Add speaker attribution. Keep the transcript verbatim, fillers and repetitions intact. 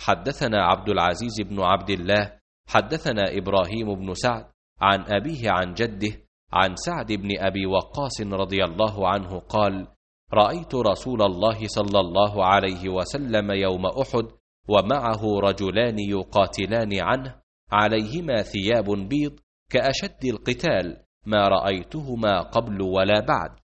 Speaker 1: حدثنا عبد العزيز بن عبد الله حدثنا إبراهيم بن سعد عن أبيه عن جده عن سعد بن أبي وقاص رضي الله عنه قال: رأيت رسول الله صلى الله عليه وسلم يوم أحد ومعه رجلان يقاتلان عنه عليهما ثياب بيض كأشد القتال ما رأيتهما قبل ولا بعد.